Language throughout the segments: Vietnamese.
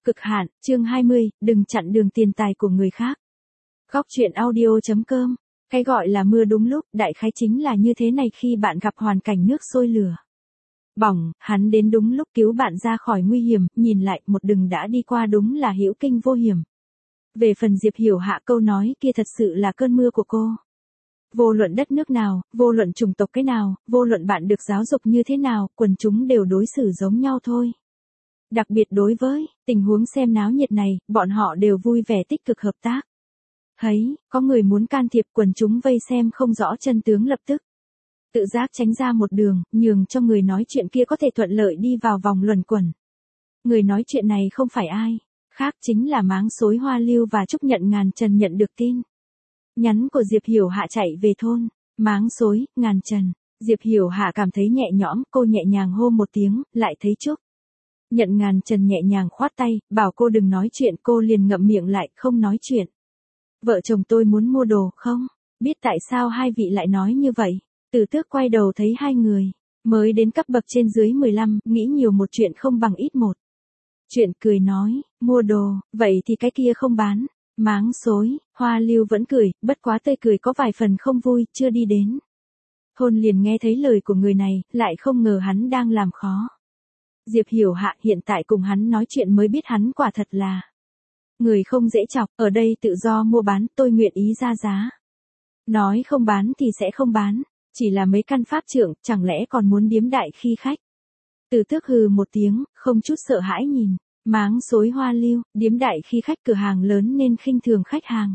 Cực hạn, chương 20, đừng chặn đường tiền tài của người khác. Góc truyện audio.com. Cái gọi là mưa đúng lúc, đại khái chính là như thế này khi bạn gặp hoàn cảnh nước sôi lửa bỏng, hắn đến đúng lúc cứu bạn ra khỏi nguy hiểm, nhìn lại một đường đã đi qua đúng là hữu kinh vô hiểm. Về phần Diệp Hiểu Hạ, câu nói kia thật sự là cơn mưa của cô. Vô luận đất nước nào, vô luận chủng tộc cái nào, vô luận bạn được giáo dục như thế nào, quần chúng đều đối xử giống nhau thôi. Đặc biệt đối với tình huống xem náo nhiệt này, bọn họ đều vui vẻ tích cực hợp tác. Thấy, có người muốn can thiệp, quần chúng vây xem không rõ chân tướng lập tức tự giác tránh ra một đường, nhường cho người nói chuyện kia có thể thuận lợi đi vào vòng luẩn quẩn. Người nói chuyện này không phải ai khác, chính là Máng Xối Hoa Lưu và Trúc Nhận Ngàn Trần. Nhận được tin nhắn của Diệp Hiểu Hạ chạy về thôn Máng Xối, Ngàn Trần, Diệp Hiểu Hạ cảm thấy nhẹ nhõm, cô nhẹ nhàng hô một tiếng, lại thấy Trúc Nhận Ngàn Trần nhẹ nhàng khoát tay, bảo cô đừng nói chuyện, cô liền ngậm miệng lại, không nói chuyện. Vợ chồng tôi muốn mua đồ, không biết tại sao hai vị lại nói như vậy. Từ Tước quay đầu thấy hai người mới đến cấp bậc trên dưới 15, nghĩ nhiều một chuyện không bằng ít một chuyện, cười nói, mua đồ, vậy thì cái kia không bán. Máng Xối Hoa Lưu vẫn cười, bất quá tươi cười có vài phần không vui, chưa đi đến thôn liền nghe thấy lời của người này, lại không ngờ hắn đang làm khó Diệp Hiểu Hạ. Hiện tại cùng hắn nói chuyện mới biết hắn quả thật là người không dễ chọc, ở đây tự do mua bán, tôi nguyện ý ra giá. Nói không bán thì sẽ không bán, chỉ là mấy căn pháp trượng, chẳng lẽ còn muốn điếm đại khi khách. Từ Tước hừ một tiếng, không chút sợ hãi nhìn Máng Xối Hoa Lưu, điếm đại khi khách, cửa hàng lớn nên khinh thường khách hàng.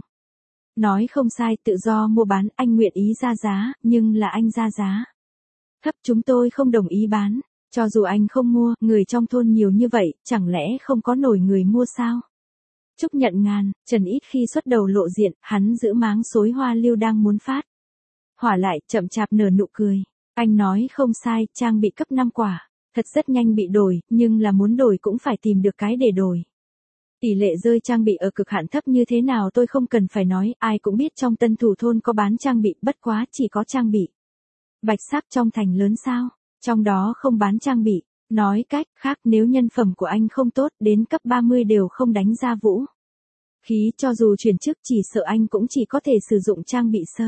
Nói không sai, tự do mua bán, anh nguyện ý ra giá, nhưng là anh ra giá thấp, chúng tôi không đồng ý bán. Cho dù anh không mua, người trong thôn nhiều như vậy, chẳng lẽ không có nổi người mua sao? Trúc Nhận Ngàn Trần ít khi xuất đầu lộ diện, hắn giữ Máng Xối Hoa Lưu đang muốn phát hỏa lại, chậm chạp nở nụ cười. Anh nói không sai, trang bị cấp 5 quả, thật rất nhanh bị đổi, nhưng là muốn đổi cũng phải tìm được cái để đổi. Tỷ lệ rơi trang bị ở cực hạn thấp như thế nào tôi không cần phải nói, ai cũng biết trong Tân Thủ thôn có bán trang bị, bất quá chỉ có trang bị bạch sắc trong thành lớn sao, trong đó không bán trang bị. Nói cách khác, nếu nhân phẩm của anh không tốt, đến cấp 30 đều không đánh ra vũ khí, cho dù chuyển chức chỉ sợ anh cũng chỉ có thể sử dụng trang bị sơ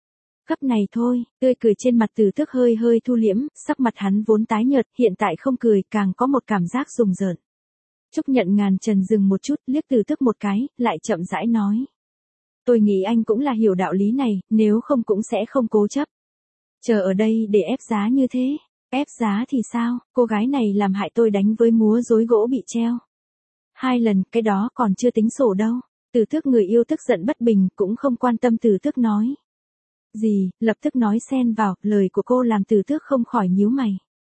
cấp này thôi. Tươi cười trên mặt Từ Tước hơi hơi thu liễm, sắc mặt hắn vốn tái nhợt, hiện tại không cười, càng có một cảm giác rùng rợn. Trúc Nhận Ngàn Trần dừng một chút, liếc Từ Tước một cái, lại chậm rãi nói. Tôi nghĩ anh cũng là hiểu đạo lý này, nếu không cũng sẽ không cố chấp chờ ở đây để ép giá như thế. Ép giá thì sao, cô gái này làm hại tôi đánh với múa rối gỗ bị treo 2 lần, cái đó còn chưa tính sổ đâu. Từ Tước người yêu tức giận bất bình, cũng không quan tâm Từ Tước nói gì, lập tức nói xen vào, lời của cô làm Từ Tước không khỏi nhíu mày.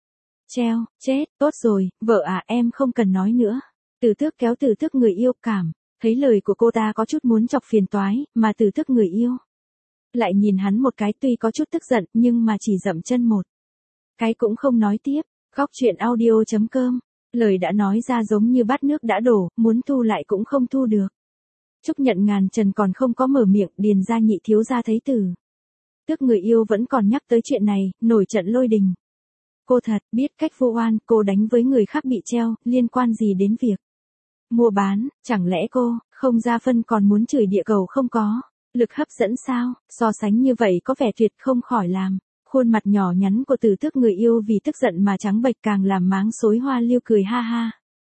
Treo, chết, tốt rồi, vợ à, em không cần nói nữa. Từ Tước kéo Từ Tước người yêu, cảm thấy lời của cô ta có chút muốn chọc phiền toái, mà Từ Tước người yêu lại nhìn hắn một cái, tuy có chút tức giận, nhưng mà chỉ dậm chân một cái cũng không nói tiếp. Góc truyện audio.com. Lời đã nói ra giống như bát nước đã đổ, muốn thu lại cũng không thu được. Trúc Nhận Ngàn Trần còn không có mở miệng, Điền gia nhị thiếu gia thấy Từ Tước người yêu vẫn còn nhắc tới chuyện này, nổi trận lôi đình. Cô thật biết cách vu oan, cô đánh với người khác bị treo, liên quan gì đến việc mua bán, chẳng lẽ cô không ra phân còn muốn chửi địa cầu không có lực hấp dẫn sao? So sánh như vậy có vẻ tuyệt, không khỏi làm khuôn mặt nhỏ nhắn của Từ Tước người yêu vì tức giận mà trắng bệch, càng làm Máng Xối Hoa Lưu cười ha ha.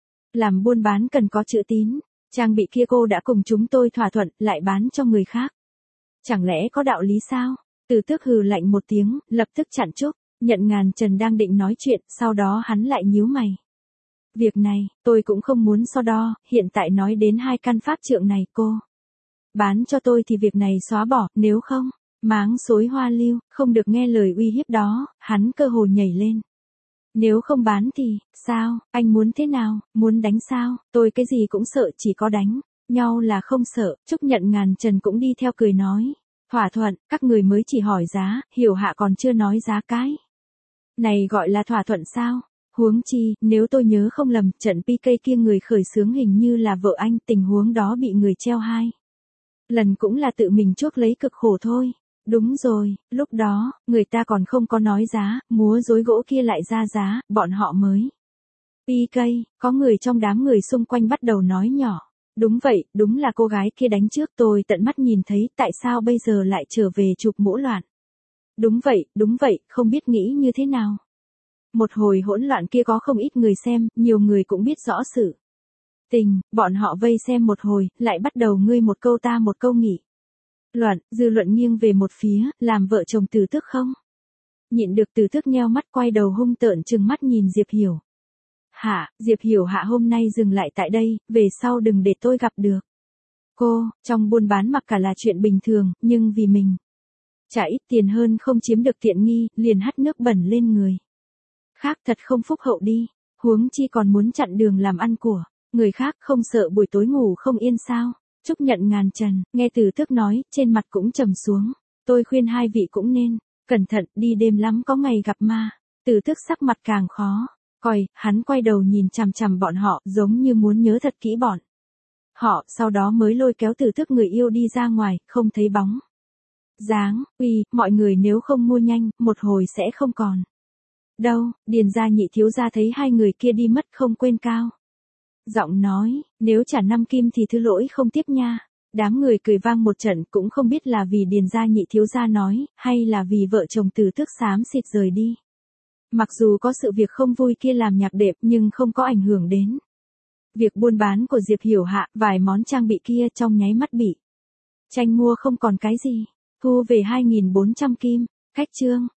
Làm buôn bán cần có chữ tín, trang bị kia cô đã cùng chúng tôi thỏa thuận, lại bán cho người khác, chẳng lẽ có đạo lý sao? Từ Tước hừ lạnh một tiếng, lập tức chặn Trúc Nhận Ngàn Trần đang định nói chuyện, sau đó hắn lại nhíu mày. Việc này, tôi cũng không muốn so đo, hiện tại nói đến 2 căn pháp trượng này, cô bán cho tôi thì việc này xóa bỏ, nếu không. Máng Xối Hoa Lưu không được nghe lời uy hiếp đó, hắn cơ hồ nhảy lên. Nếu không bán thì, sao, anh muốn thế nào, muốn đánh sao? Tôi cái gì cũng sợ, chỉ có đánh nhau là không sợ. Trúc Nhận Ngàn Trần cũng đi theo cười nói. Thỏa thuận, các người mới chỉ hỏi giá, Hiểu Hạ còn chưa nói giá cái này gọi là thỏa thuận sao? Huống chi, nếu tôi nhớ không lầm, trận PK kia người khởi xướng hình như là vợ anh, tình huống đó bị người treo 2 lần cũng là tự mình chuốc lấy cực khổ thôi. Đúng rồi, lúc đó, người ta còn không có nói giá, múa rối gỗ kia lại ra giá, bọn họ mới PK, có người trong đám người xung quanh bắt đầu nói nhỏ. Đúng vậy, đúng là cô gái kia đánh trước, tôi tận mắt nhìn thấy, tại sao bây giờ lại trở về chụp mũ loạn. Đúng vậy, không biết nghĩ như thế nào. Một hồi hỗn loạn kia có không ít người xem, nhiều người cũng biết rõ sự tình, bọn họ vây xem một hồi, lại bắt đầu ngươi một câu ta một câu nghị. Dư luận nghiêng về một phía, làm vợ chồng Từ Tước không? Nhịn được, Từ Tước nheo mắt quay đầu hung tợn trừng mắt nhìn Diệp Hiểu. Diệp Hiểu Hạ, hôm nay dừng lại tại đây, về sau đừng để tôi gặp được cô. Trong buôn bán mặc cả là chuyện bình thường, nhưng vì mình trả ít tiền hơn không chiếm được tiện nghi, liền hắt nước bẩn lên người khác, thật không phúc hậu đi. Huống chi còn muốn chặn đường làm ăn của người khác, không sợ buổi tối ngủ không yên sao? Trúc Nhận ngàn trần, nghe Từ Tước nói, trên mặt cũng trầm xuống. Tôi khuyên hai vị cũng nên cẩn thận, đi đêm lắm có ngày gặp ma. Từ Tước sắc mặt càng khó coi, hắn quay đầu nhìn chằm chằm bọn họ, giống như muốn nhớ thật kỹ bọn họ, sau đó mới lôi kéo Từ Tước người yêu đi ra ngoài, không thấy bóng dáng. Mọi người nếu không mua nhanh, một hồi sẽ không còn đâu. Điền gia Nhị thiếu gia thấy hai người kia đi mất không quên cao giọng nói, nếu trả 5 kim thì thứ lỗi không tiếp nha. Đám người cười vang một trận, cũng không biết là vì Điền gia Nhị thiếu gia nói, hay là vì vợ chồng Từ Tước xám xịt rời đi. Mặc dù có sự việc không vui kia làm nhạc đệm, nhưng không có ảnh hưởng đến việc buôn bán của Diệp Hiểu Hạ, vài món trang bị kia trong nháy mắt bị tranh mua không còn cái gì. Thu về 2.400 kim. Khách chương.